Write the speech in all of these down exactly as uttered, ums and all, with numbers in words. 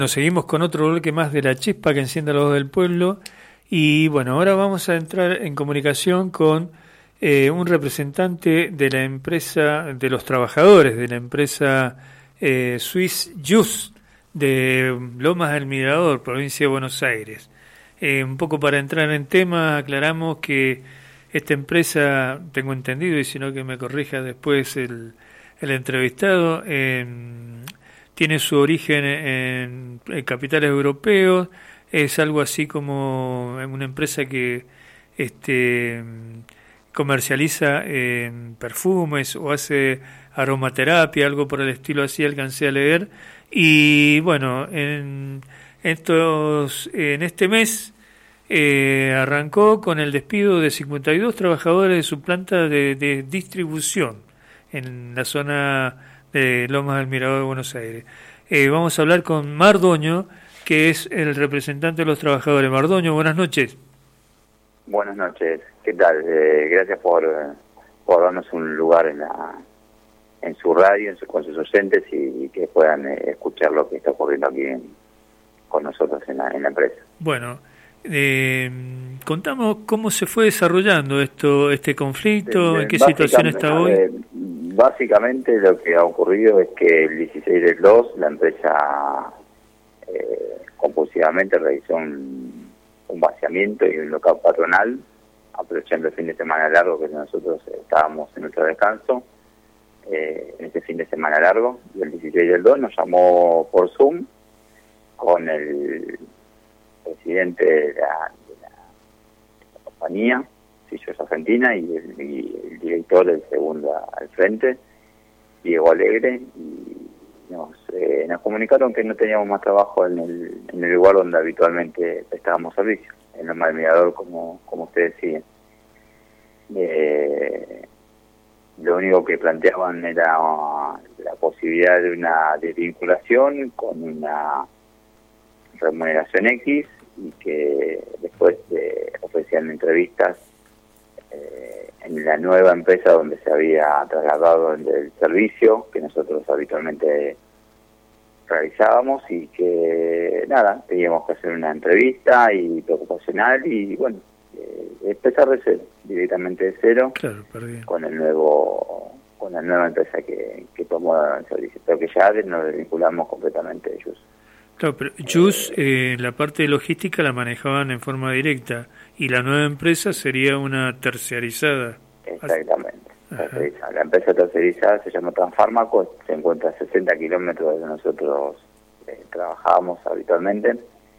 Nos seguimos con otro bloque más de La Chispa que enciende la voz del pueblo y bueno, ahora vamos a entrar en comunicación con eh, un representante de la empresa, de los trabajadores de la empresa eh, Swiss Juice de Lomas del Mirador, provincia de Buenos Aires. Eh, un poco para entrar en tema, aclaramos que esta empresa, tengo entendido, y si no que me corrija después el, el entrevistado, eh, tiene su origen en, en capitales europeos, es algo así como una empresa que este, comercializa eh, perfumes o hace aromaterapia, algo por el estilo así, alcancé a leer. Y bueno, en, estos, en este mes eh, arrancó con el despido de cincuenta y dos trabajadores de su planta de, de distribución en la zona de Lomas del Mirador de Buenos Aires. Eh, vamos a hablar con Mardoño, que es el representante de los trabajadores. Mardoño, buenas noches. Buenas noches, ¿qué tal? Eh, gracias por, por darnos un lugar en la en su radio, en su, con sus oyentes y, y que puedan eh, escuchar lo que está ocurriendo aquí en, con nosotros en la, en la empresa. Bueno, eh, contamos cómo se fue desarrollando esto, este conflicto, Eh, en qué situación está hoy. Eh, básicamente lo que ha ocurrido es que el dieciséis del dos la empresa eh, compulsivamente realizó un, un vaciamiento y un local patronal, aprovechando el fin de semana largo que nosotros estábamos en nuestro descanso. Eh, en ese fin de semana largo, y el dieciséis del dos nos llamó por Zoom con el presidente de la, de la, de la compañía, Sillos Argentina, y el, y el director del segundo al frente, Diego Alegre, y nos, eh, nos comunicaron que no teníamos más trabajo en el, en el lugar donde habitualmente prestábamos servicio, en Lomas del Mirador, como, como ustedes siguen. Eh, Lo único que planteaban era la posibilidad de una desvinculación con una remuneración X y que después eh, ofrecían entrevistas eh, en la nueva empresa donde se había trasladado el, el servicio que nosotros habitualmente realizábamos y que nada, teníamos que hacer una entrevista y preocupacional y bueno, Eh, empezar de cero, directamente de cero, claro, con el nuevo con la nueva empresa que, que tomó el servicio, pero que ya nos desvinculamos completamente de ellos. Claro, pero Jus, eh, la parte de logística la manejaban en forma directa y la nueva empresa sería una terciarizada. Exactamente, tercerizada. La empresa tercerizada se llama Transfármaco, se encuentra a sesenta kilómetros de donde nosotros eh, trabajábamos habitualmente.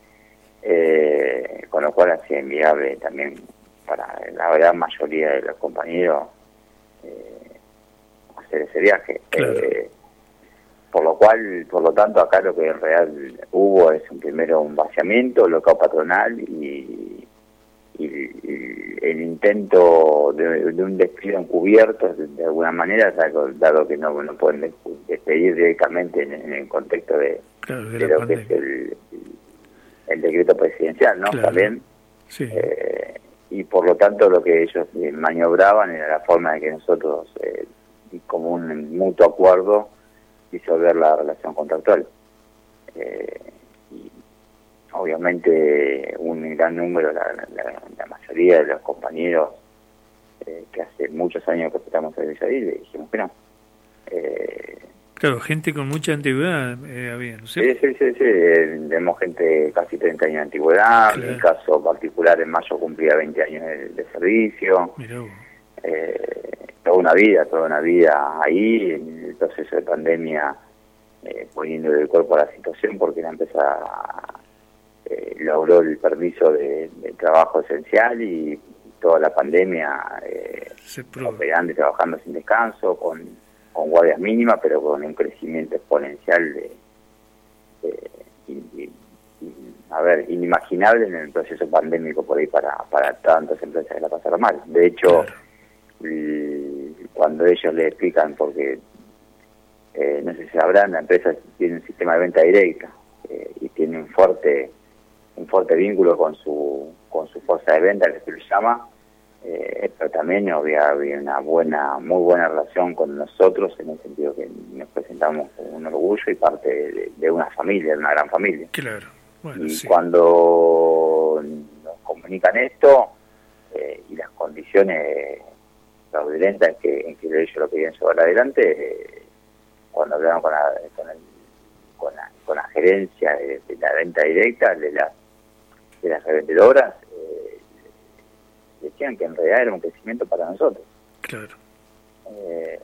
Eh, con lo cual hacía inviable también para la gran mayoría de los compañeros eh, hacer ese viaje. Claro. Eh, por lo cual, por lo tanto, acá lo que en real hubo es un primero un vaciamiento local patronal y, y, y el intento de, de un despido encubierto de, de alguna manera, dado, dado que no, no pueden despedir directamente en, en el contexto de, claro, de, de lo pandemia. Que es el el decreto presidencial, ¿no? Claro. También. Sí. Eh, y por lo tanto lo que ellos eh, maniobraban era la forma de que nosotros, eh, como un mutuo acuerdo, disolver la relación contractual. Eh, y obviamente un gran número, la, la, la mayoría de los compañeros eh, que hace muchos años que prestamos servicio ahí, le dijimos que no. Eh, Claro, gente con mucha antigüedad eh, había, ¿no sé? Sí, sí, sí, sí. Tenemos gente casi treinta años de antigüedad. Claro. En mi caso particular, en mayo cumplía veinte años de, de servicio. Mirá vos. Eh, toda una vida, toda una vida ahí, en el proceso de pandemia, eh, poniendo el cuerpo a la situación, porque la empresa eh, logró el permiso de, de trabajo esencial y toda la pandemia eh, operando y trabajando sin descanso, con con guardias mínimas, pero con un crecimiento exponencial de, de y, y, y, a ver, inimaginable en el proceso pandémico por ahí para, para tantas empresas que la pasaron mal. De hecho, claro. y, cuando ellos le explican, porque eh, no sé si sabrán, la empresa tiene un sistema de venta directa eh, y tiene un fuerte un fuerte vínculo con su con su fuerza de venta, que se le llama, eh, pero también había, había una buena, muy buena relación con nosotros, en el sentido que nos presentamos con un orgullo y parte de, de una familia, de una gran familia. Claro. Bueno, y sí. Cuando nos comunican esto, eh, y las condiciones fraudulentas en que, en que ellos lo querían llevar adelante, eh, cuando hablaron con la, con, el, con, la, con la gerencia de, de la venta directa, de, la, de las revendedoras, eh, decían que en realidad era un crecimiento para nosotros. Claro. Eh,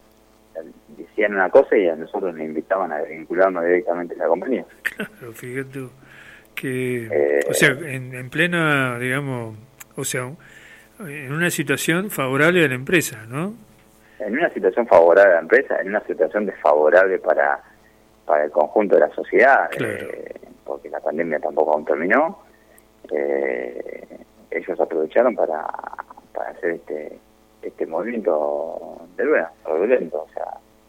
decían una cosa y a nosotros nos invitaban a vincularnos directamente a la compañía. Claro, fíjate que, eh, o sea, en, en plena, digamos, o sea, en una situación favorable a la empresa, ¿no? En una situación favorable a la empresa, en una situación desfavorable para, para el conjunto de la sociedad, claro. eh, porque la pandemia tampoco aún terminó. Eh, ellos aprovecharon para, para hacer este este movimiento de bueno, fraudulento, o sea.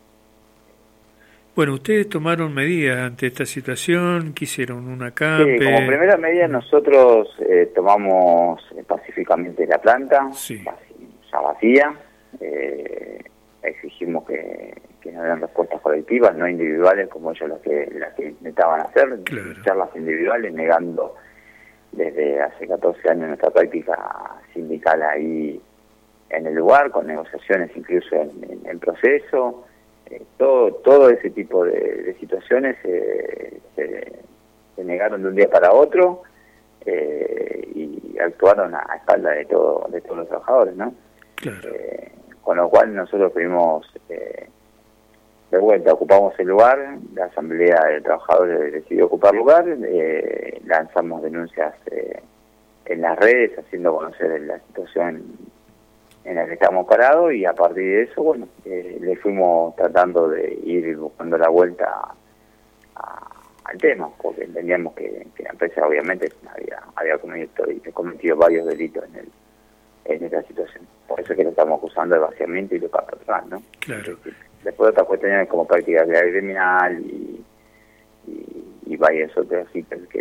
Bueno, ustedes tomaron medidas ante esta situación, ¿qué hicieron? ¿Una campe? Sí, como primera medida nosotros eh, tomamos eh, pacíficamente la planta, sí. ya vacía, eh, exigimos que, que nos den respuestas colectivas, no individuales como ellos las que, las que intentaban hacer, claro. charlas individuales, negando desde hace catorce años nuestra práctica sindical ahí en el lugar, con negociaciones incluso en, en el proceso. Eh, todo todo ese tipo de, de situaciones eh, se, se negaron de un día para otro eh, y actuaron a, a espalda de todo de todos los trabajadores, ¿no? Claro. Eh, con lo cual nosotros fuimos eh, de vuelta, ocupamos el lugar, la asamblea de trabajadores decidió ocupar lugar, eh, lanzamos denuncias eh, en las redes haciendo conocer la situación en la que estamos parados, y a partir de eso, bueno, eh, le fuimos tratando de ir buscando la vuelta a, a, al tema, porque entendíamos que, que la empresa obviamente había había cometido, cometido varios delitos en el en esta situación. Por eso es que lo estamos acusando de vaciamiento y de patronal, ¿no? Claro. Después otras cuestiones como prácticas de criminal y, y, y varias otras citas que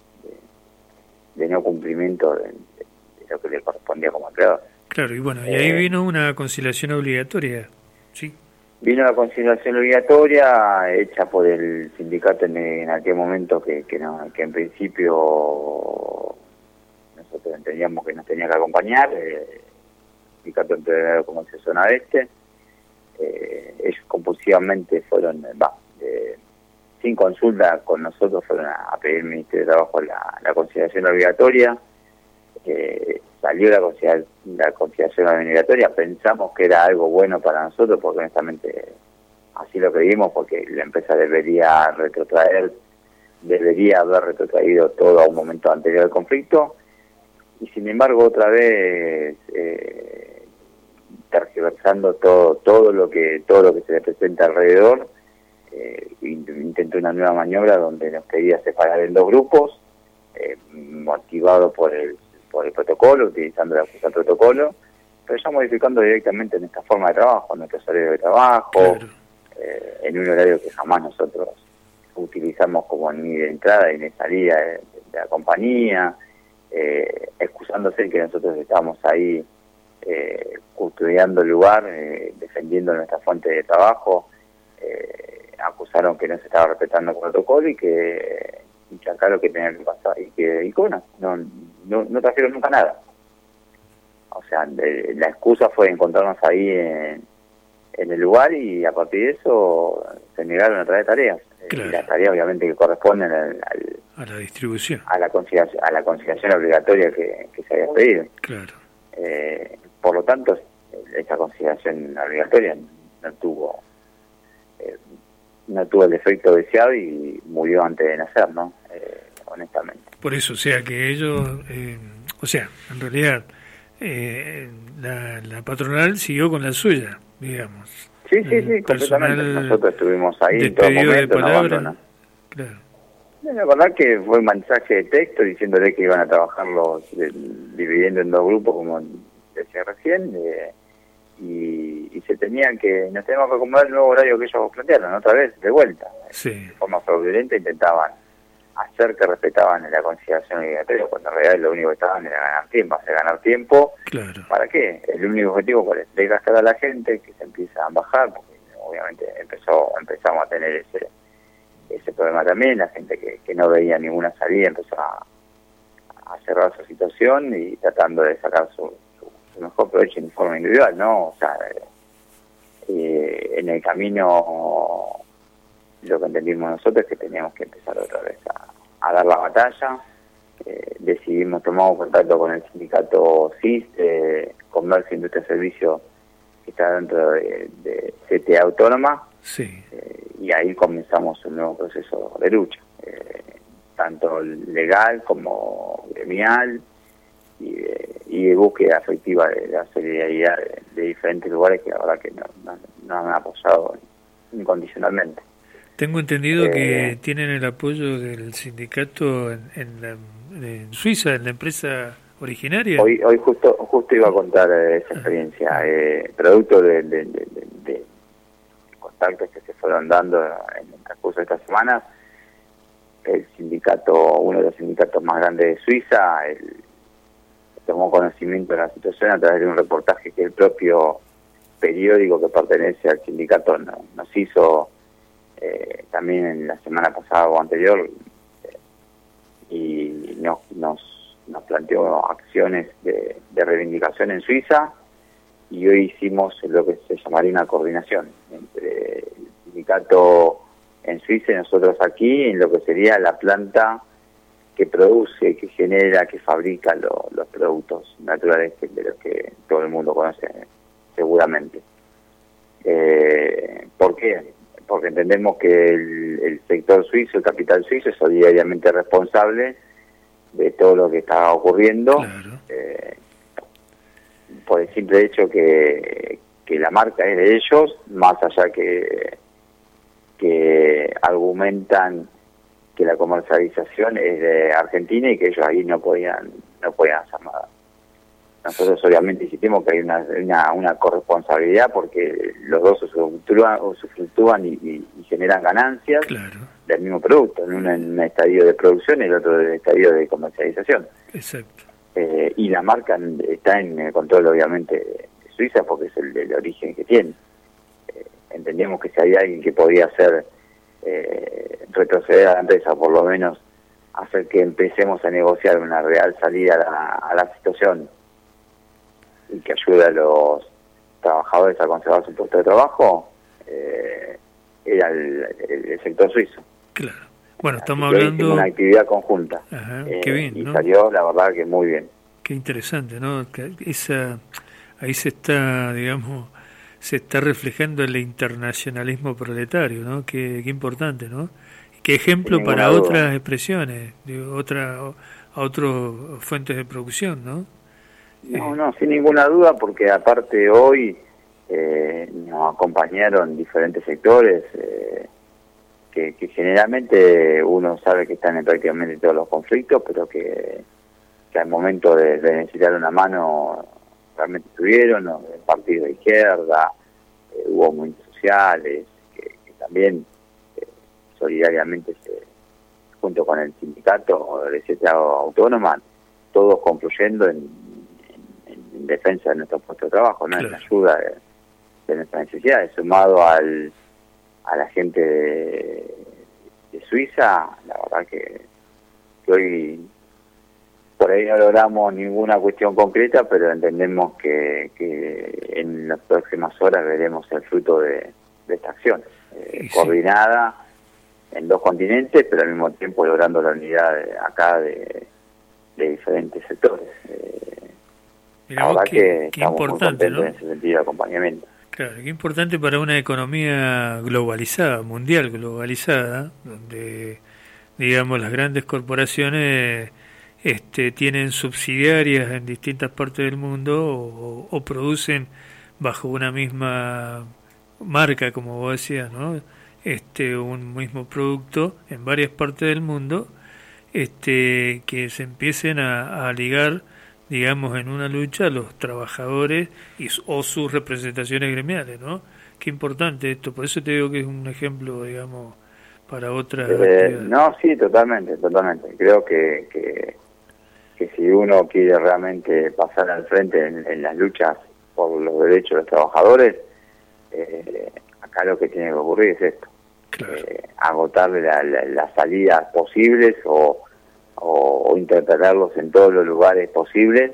de, de no cumplimiento de, de, de lo que le correspondía como empleador. Claro, y bueno, y ahí eh, vino una conciliación obligatoria, ¿sí? Vino la conciliación obligatoria hecha por el sindicato en, en aquel momento que, que, no, que en principio nosotros entendíamos que nos tenía que acompañar, eh, el sindicato empleador como se zona este, eh, ellos compulsivamente fueron, va, eh, sin consulta con nosotros, fueron a, a pedir al Ministerio de Trabajo la, la conciliación obligatoria. Eh, salió la conciliación, la conciliación obligatoria, pensamos que era algo bueno para nosotros, porque honestamente así lo creímos, porque la empresa debería retrotraer, debería haber retrotraído todo a un momento anterior al conflicto, y sin embargo otra vez eh, tergiversando todo todo lo que todo lo que se le presenta alrededor, eh, intentó una nueva maniobra donde nos quería separar en dos grupos, eh, motivado por el por el protocolo, utilizando la el protocolo, pero ya modificando directamente nuestra forma de trabajo, nuestro horario de trabajo, claro. eh, en un horario que jamás nosotros utilizamos como ni de entrada ni de salida de, de la compañía, eh, excusándose que nosotros estamos ahí eh, custodiando el lugar, eh, defendiendo nuestra fuente de trabajo, eh, acusaron que no se estaba respetando el protocolo y que y que acá lo que tenía que pasar, y que, y que bueno, no, no, no trajeron nunca nada. O sea, de, la excusa fue encontrarnos ahí en, en el lugar, y a partir de eso se negaron a traer tareas. Claro. Y las tareas obviamente que corresponden al, al, a la distribución, a la conciliación, a la conciliación obligatoria que, que se había pedido. Claro. Eh, por lo tanto, esta conciliación obligatoria no tuvo eh, no tuvo el efecto deseado y murió antes de nacer, ¿no? Eh, honestamente. Por eso, o sea, que ellos, eh, o sea, en realidad, eh, la, la patronal siguió con la suya, digamos. Sí, sí, sí, completamente. Nosotros estuvimos ahí en todo momento, no abandonamos. Claro. La verdad que fue un mensaje de texto diciéndole que iban a trabajar los, de, dividiendo en dos grupos, como decía recién, eh, Y, y se tenían que, nos teníamos que acomodar el nuevo horario que ellos plantearon, otra vez, de vuelta. Sí. De forma fraudulenta intentaban hacer que respetaban la conciliación obligatoria, cuando en realidad lo único que estaban era ganar tiempo, hacer ganar tiempo. Claro. ¿Para qué? El único objetivo cuál es desgastar a la gente, que se empieza a bajar, porque obviamente empezó empezamos a tener ese ese problema también, la gente que, que no veía ninguna salida empezó a, a cerrar su situación y tratando de sacar su, su, su mejor provecho en forma individual, ¿no? O sea, eh, en el camino lo que entendimos nosotros es que teníamos que empezar otra vez a, a dar la batalla. Eh, decidimos, tomamos contacto con el sindicato S I S, eh, Comercio, Industria y Servicio, que está dentro de, de C T A Autónoma, sí. eh, y ahí comenzamos un nuevo proceso de lucha, eh, tanto legal como gremial, y de, y de búsqueda afectiva de la solidaridad de, de diferentes lugares que la verdad que nos no, no han apoyado incondicionalmente. Tengo entendido eh, que tienen el apoyo del sindicato en, en, la, en Suiza, en la empresa originaria. Hoy hoy justo justo iba a contar eh, esa experiencia, eh, producto de, de, de, de, de contactos que se fueron dando en el transcurso de esta semana. El sindicato, uno de los sindicatos más grandes de Suiza, el, tomó conocimiento de la situación a través de un reportaje que el propio periódico que pertenece al sindicato no, nos hizo eh, también en la semana pasada o anterior, eh, y nos, nos, nos planteó acciones de, de reivindicación en Suiza, y hoy hicimos lo que se llamaría una coordinación entre el sindicato en Suiza y nosotros aquí, en lo que sería la planta que produce, que genera, que fabrica lo, los productos naturales que, de los que todo el mundo conoce seguramente. Eh, ¿Por qué? Porque entendemos que el, el sector suizo, el capital suizo, es solidariamente responsable de todo lo que está ocurriendo, claro. eh, por el simple hecho que, que la marca es de ellos, más allá que, que argumentan que la comercialización es de Argentina y que ellos ahí no podían no podían hacer nada. Nosotros obviamente insistimos que hay una una, una corresponsabilidad, porque los dos se fluctúan, o se fluctúan y, y, y generan ganancias, claro, del mismo producto, en un, en un estadio de producción y el otro en un estadio de comercialización. Exacto. Eh, y la marca está en el control obviamente de Suiza, porque es el, el origen que tiene. Eh, entendemos que si hay alguien que podría hacer eh, retroceder a la empresa, por lo menos hacer que empecemos a negociar una real salida a la, a la situación y que ayude a los trabajadores a conservar su puesto de trabajo, eh, era el, el, el sector suizo. Claro. Bueno, estamos Así que hablando... una actividad conjunta. Ajá, eh, qué bien, y ¿no? salió, la verdad, que muy bien. Qué interesante, ¿no? Que esa, ahí se está, digamos, se está reflejando el internacionalismo proletario, ¿no? Qué, qué importante, ¿no? Qué ejemplo para duda. Otras expresiones, de otra, a otras fuentes de producción, ¿no? No, eh. no, sin ninguna duda, porque aparte hoy eh, nos acompañaron diferentes sectores eh, que, que generalmente uno sabe que están en prácticamente todos los conflictos, pero que, que al momento de, de necesitar una mano realmente estuvieron, ¿no? El partido de izquierda, eh, hubo movimientos sociales, que, que también eh, solidariamente, se, junto con el sindicato de C T A Autónoma, todos confluyendo en, en, en defensa de nuestro puesto de trabajo, ¿no? Claro. En ayuda de, de nuestras necesidades, sumado al a la gente de, de Suiza. La verdad que, que hoy por ahí no logramos ninguna cuestión concreta, pero entendemos que, que en las próximas horas veremos el fruto de, de esta acción, eh, sí, coordinada en dos continentes, pero al mismo tiempo logrando la unidad de, acá de, de diferentes sectores. Eh, la verdad que, que estamos muy contentos, ¿no? En ese sentido de acompañamiento. Claro, qué importante para una economía globalizada, mundial globalizada, donde, digamos, las grandes corporaciones este, tienen subsidiarias en distintas partes del mundo o, o producen bajo una misma marca, como vos decías, ¿no? Este, un mismo producto en varias partes del mundo, este, que se empiecen a, a ligar, digamos, en una lucha los trabajadores y, o sus representaciones gremiales, ¿no? Qué importante esto, por eso te digo que es un ejemplo, digamos, para otra eh, no, sí, totalmente, totalmente. Creo que, que, que si uno quiere realmente pasar al frente en, en las luchas por los derechos de los trabajadores, eh, acá lo que tiene que ocurrir es esto. Claro. Eh, agotarle la, la, las salidas posibles o, o, o interpretarlos en todos los lugares posibles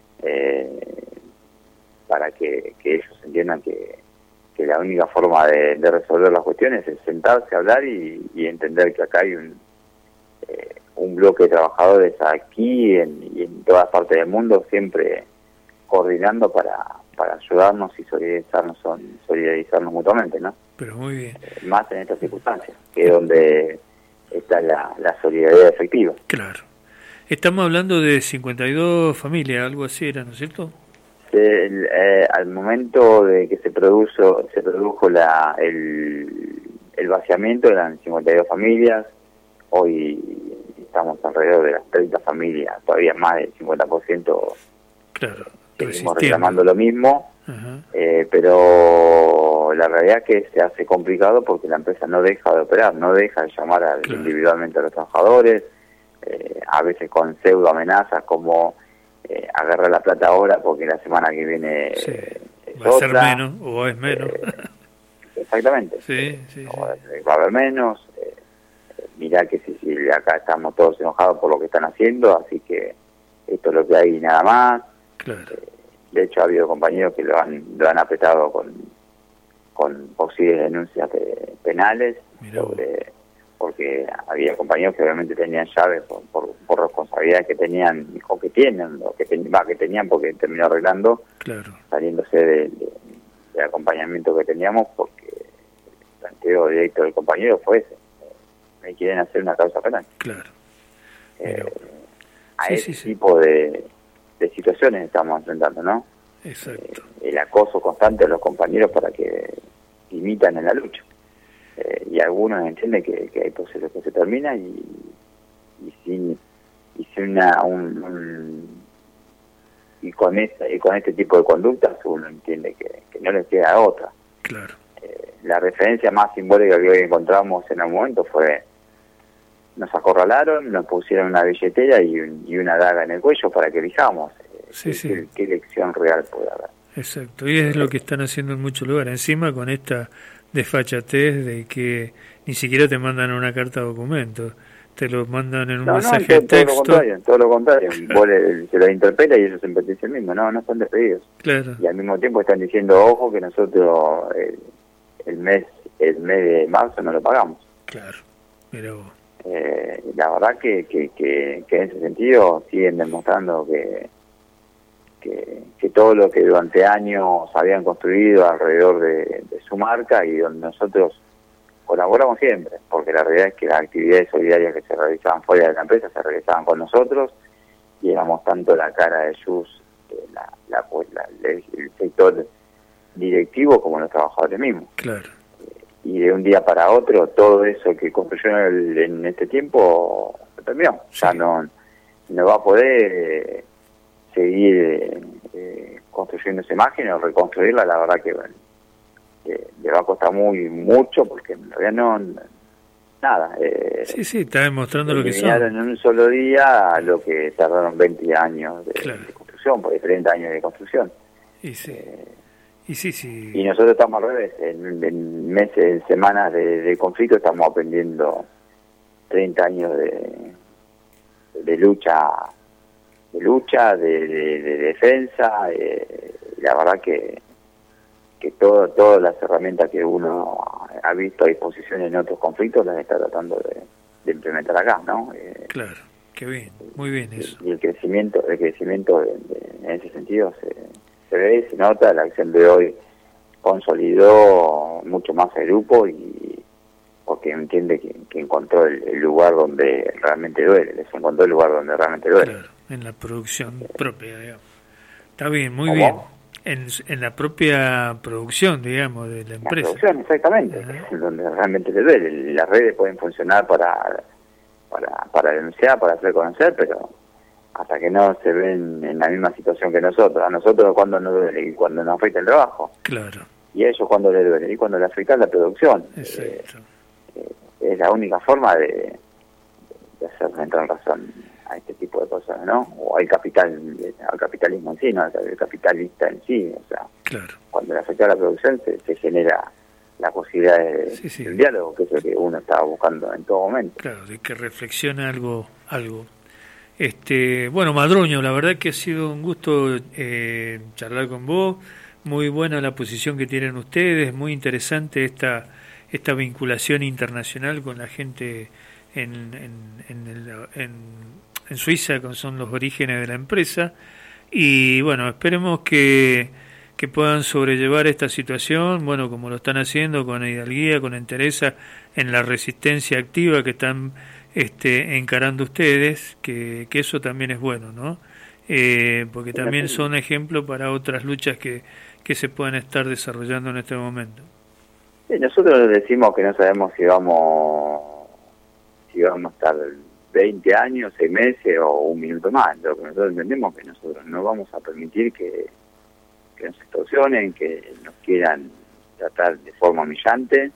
eh, para que, que ellos entiendan que, que la única forma de, de resolver las cuestiones es sentarse a hablar y, y entender que acá hay un, eh, un bloque de trabajadores aquí en, y en todas partes del mundo siempre coordinando para, para ayudarnos y solidarizarnos, solidarizarnos mutuamente, ¿no? Pero muy bien. Eh, más en estas circunstancias, que es donde está la, la solidaridad efectiva. Claro. Estamos hablando de cincuenta y dos familias, algo así era, ¿no es cierto? Se, el, eh, al momento de que se produjo, se produjo la, el, el vaciamiento, eran cincuenta y dos familias, hoy estamos alrededor de las treinta familias, todavía más del cincuenta por ciento. Claro. Seguimos reclamando lo mismo, uh-huh. eh, pero la realidad es que se hace complicado porque la empresa no deja de operar, no deja de llamar a, claro. individualmente a los trabajadores, eh, a veces con pseudo amenazas como eh, agarra la plata ahora porque la semana que viene sí. eh, es va otra. a ser menos o es menos. Eh, exactamente. Sí, sí, o, sí. Va a haber menos. Eh, mirá que si, si acá estamos todos enojados por lo que están haciendo, así que esto es lo que hay y nada más. Claro. De hecho, ha habido compañeros que lo han lo han apretado con, con posibles denuncias de, penales, sobre, porque había compañeros que obviamente tenían llaves por, por, por responsabilidades que tenían, o que tienen, o que, ten, va, que tenían porque terminó arreglando, claro. saliéndose del de, de acompañamiento que teníamos, porque el planteo directo del compañero fue ese. Me quieren hacer una causa penal. Claro. Eh, a sí, ese sí, sí. tipo de... de situaciones estamos enfrentando, ¿no? Exacto. Eh, el acoso constante de los compañeros para que imitan en la lucha. Eh, y algunos entienden que, que hay procesos que se terminan y, y sin y sin una un, un y con esta, y con este tipo de conductas uno entiende que, que no les queda otra. Claro. Eh, la referencia más simbólica que hoy encontramos en el momento fue: nos acorralaron, nos pusieron una billetera y, un, y una daga en el cuello para que elijamos. Sí, ¿Qué, sí. ¿qué, qué lección real puede haber? Exacto, y es lo que están haciendo en muchos lugares. Encima con esta desfachatez de que ni siquiera te mandan una carta de documento, te lo mandan en un no, mensaje no, todo, de texto. Todo lo contrario, todo lo contrario. Vos le, se lo interpela y ellos siempre dicen mismo, no, no están despedidos. Claro. Y al mismo tiempo están diciendo, ojo, que nosotros el, el mes el mes de marzo no lo pagamos. Claro, mira vos. Eh, la verdad que, que, que, que en ese sentido siguen demostrando que, que que todo lo que durante años habían construido alrededor de, de su marca y donde nosotros colaboramos siempre, porque la realidad es que las actividades solidarias que se realizaban fuera de la empresa se realizaban con nosotros y éramos tanto la cara de ellos, la, la, la, el sector directivo como los trabajadores mismos. Claro. Y de un día para otro todo eso que construyó en, el, en este tiempo se terminó. Sí. Ya no, no va a poder eh, seguir eh, construyendo esa imagen o reconstruirla. La verdad que bueno, eh, le va a costar muy mucho porque en realidad no nada. Eh, sí, sí, está demostrando lo que son. Eliminaron en un solo día lo que tardaron veinte años de, claro. de construcción, porque treinta años de construcción. Y sí. Eh, Y sí, sí. Y nosotros estamos al revés, en, en meses, en semanas de, de conflicto estamos aprendiendo treinta años de, de lucha, de lucha, de, de, de defensa. Eh, la verdad que que todo, todas las herramientas que uno ha visto a disposición en otros conflictos las está tratando de, de implementar acá, ¿no? Eh, claro, qué bien, muy bien eso. Y, y el crecimiento, el crecimiento de, de, en ese sentido se se ve, se nota. La acción de hoy consolidó mucho más el grupo y porque entiende que, que encontró el, el lugar donde realmente duele, les encontró el lugar donde realmente duele. Claro, en la producción propia, digamos. Está bien, muy ¿Cómo? bien. En, en la propia producción, digamos, de la empresa. La producción, exactamente, uh-huh. Donde realmente le duele. Las redes pueden funcionar para, para, para denunciar, para hacer conocer, pero hasta que no se ven en la misma situación que nosotros. A nosotros cuando nos duele y cuando nos afecta el trabajo. Claro. Y a ellos cuando les duele y cuando les afecta la producción. Exacto. Eh, eh, es la única forma de, de hacer entrar razón a este tipo de cosas, ¿no? O al capital, al capitalismo en sí, ¿no? Al capitalista en sí, o sea, claro. Cuando le afecta a la producción se, se genera la posibilidad de, sí, sí. del diálogo, que es lo que uno estaba buscando en todo momento. Claro, de que reflexione algo, algo. Este, bueno, Madroño, la verdad que ha sido un gusto eh, charlar con vos. Muy buena la posición que tienen ustedes, muy interesante esta esta vinculación internacional con la gente en en, en, el, en, en Suiza, que son los orígenes de la empresa. Y bueno, esperemos que, que puedan sobrellevar esta situación, bueno, como lo están haciendo con hidalguía, con entereza, en la resistencia activa que están este, encarando ustedes, que, que eso también es bueno, ¿no? Eh, porque también son ejemplo para otras luchas que, que se puedan estar desarrollando en este momento. Sí, nosotros decimos que no sabemos si vamos si vamos a estar veinte años, seis meses o un minuto más. Lo que nosotros entendemos es que nosotros no vamos a permitir que, que nos extorsionen, que nos quieran tratar de forma humillante,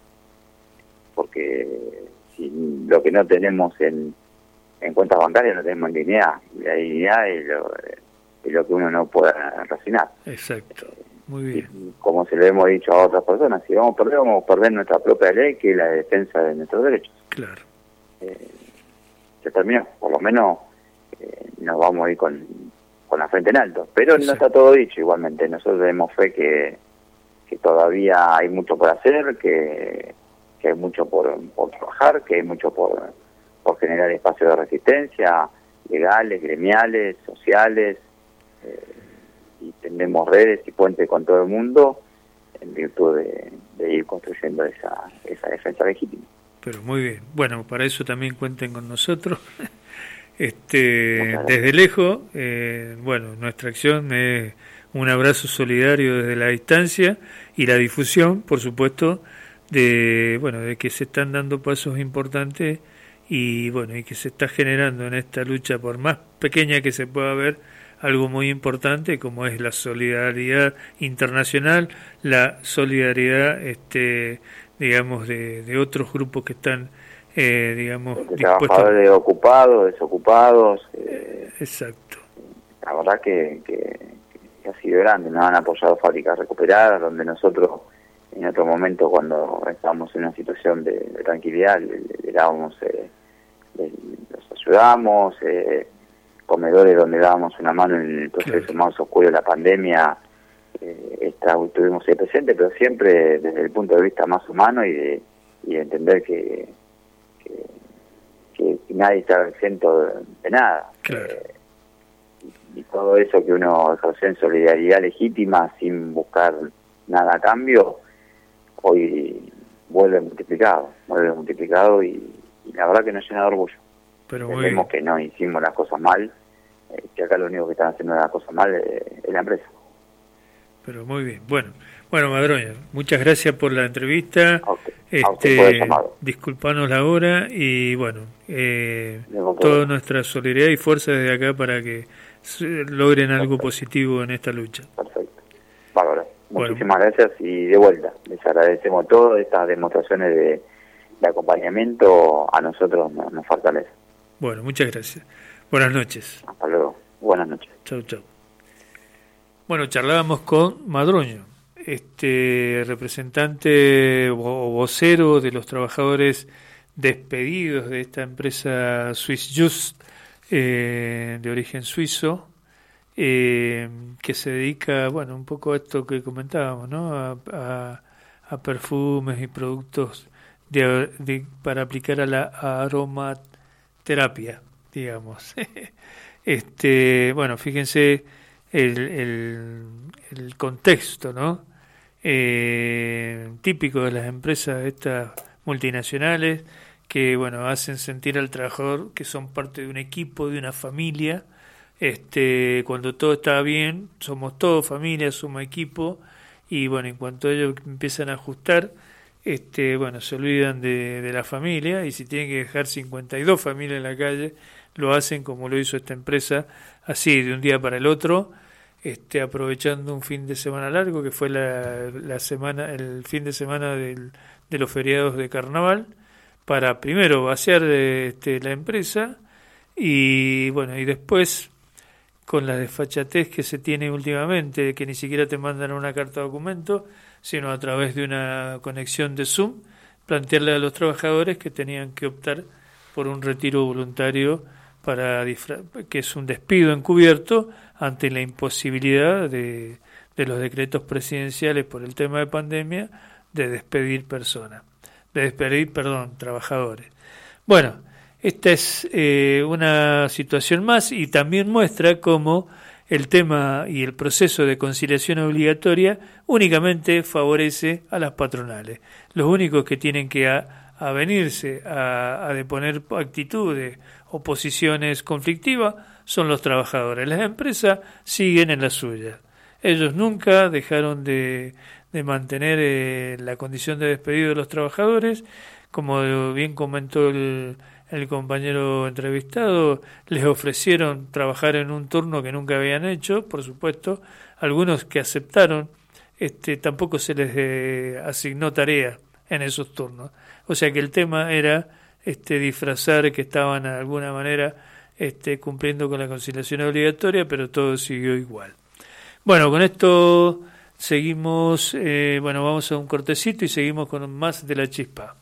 porque si lo que no tenemos en, en cuentas bancarias no tenemos en dignidad, y la dignidad es lo, es lo que uno no puede racionar. Exacto, muy bien. Y como se lo hemos dicho a otras personas, si vamos a perder, vamos a perder nuestra propia ley, que es la defensa de nuestros derechos. Claro. Eh, se terminó, por lo menos eh, nos vamos a ir con, con la frente en alto, pero sí. No está todo dicho igualmente. Nosotros tenemos fe que, que todavía hay mucho por hacer, que, que hay mucho por, por trabajar, que hay mucho por, por generar espacios de resistencia, legales, gremiales, sociales, eh, y tenemos redes y puentes con todo el mundo en virtud de, de ir construyendo esa, esa defensa legítima. Pero muy bien. Bueno, para eso también cuenten con nosotros. Este, desde lejos, eh, bueno, nuestra acción es un abrazo solidario desde la distancia y la difusión, por supuesto, de bueno, de que se están dando pasos importantes y bueno, y que se está generando en esta lucha, por más pequeña que se pueda ver, algo muy importante como es la solidaridad internacional, la solidaridad este digamos, de, de otros grupos que están, eh, digamos, de trabajadores a... ocupados, desocupados. Eh, Exacto. La verdad que, que, que ha sido grande. Nos han apoyado fábricas recuperadas, donde nosotros, en otro momento, cuando estábamos en una situación de, de tranquilidad, le, le dábamos, eh, le, los ayudamos, eh, comedores donde dábamos una mano en el proceso claro. más oscuro de la pandemia. Eh, está, estuvimos ahí presentes, pero siempre desde el punto de vista más humano y de, y de entender que, que, que nadie está exento de, de nada. Claro. Eh, y, y todo eso que uno ejerció en solidaridad legítima sin buscar nada a cambio, hoy vuelve multiplicado, vuelve multiplicado y, y la verdad que nos llena de orgullo. Pero Entendemos que no hicimos las cosas mal, eh, que acá lo único que están haciendo las cosas mal eh, es la empresa. Pero muy bien. Bueno, bueno Madroño, muchas gracias por la entrevista. A usted, este, a usted por el llamado. Disculpanos la hora y bueno, eh, toda nuestra solidaridad y fuerza desde acá para que logren algo Perfecto. positivo en esta lucha. Perfecto. Bárbaro. Muchísimas bueno. gracias y de vuelta. Les agradecemos todas estas demostraciones de, de acompañamiento, a nosotros nos, nos fortalece. Bueno, muchas gracias. Buenas noches. Hasta luego. Buenas noches. Chau, chau. Bueno, charlábamos con Madroño, este representante o vocero de los trabajadores despedidos de esta empresa Swiss Just, eh, de origen suizo, eh, que se dedica, bueno, un poco a esto que comentábamos, ¿no? A, a, a perfumes y productos de, de, para aplicar a la aromaterapia, digamos. este, bueno, fíjense. El, el, el contexto, ¿no? Eh, típico de las empresas estas multinacionales que, bueno, hacen sentir al trabajador que son parte de un equipo, de una familia. Este, cuando todo está bien, somos todos familia, somos equipo, y bueno, en cuanto ellos empiezan a ajustar, este, bueno, se olvidan de, de la familia, y si tienen que dejar cincuenta y dos familias en la calle, lo hacen como lo hizo esta empresa, así de un día para el otro, este, aprovechando un fin de semana largo que fue la, la semana, el fin de semana del, de los feriados de carnaval, para primero vaciar este, la empresa y bueno, y después con la desfachatez que se tiene últimamente, de que ni siquiera te mandan una carta de documento, sino a través de una conexión de Zoom, plantearle a los trabajadores que tenían que optar por un retiro voluntario para que es un despido encubierto ante la imposibilidad de, de los decretos presidenciales por el tema de pandemia de despedir personas, de despedir, perdón, trabajadores. Bueno, esta es eh, una situación más y también muestra cómo el tema y el proceso de conciliación obligatoria únicamente favorece a las patronales. Los únicos que tienen que a, a venirse a, a deponer actitudes o posiciones conflictivas son los trabajadores. Las empresas siguen en la suya. Ellos nunca dejaron de, de mantener eh, la condición de despedido de los trabajadores. Como bien comentó el, el compañero entrevistado, les ofrecieron trabajar en un turno que nunca habían hecho, por supuesto. Algunos que aceptaron, este, tampoco se les eh, asignó tarea en esos turnos. O sea que el tema era este, disfrazar que estaban de alguna manera este, cumpliendo con la conciliación obligatoria, pero todo siguió igual. Bueno, con esto seguimos, eh, bueno, vamos a un cortecito y seguimos con más de La Chispa.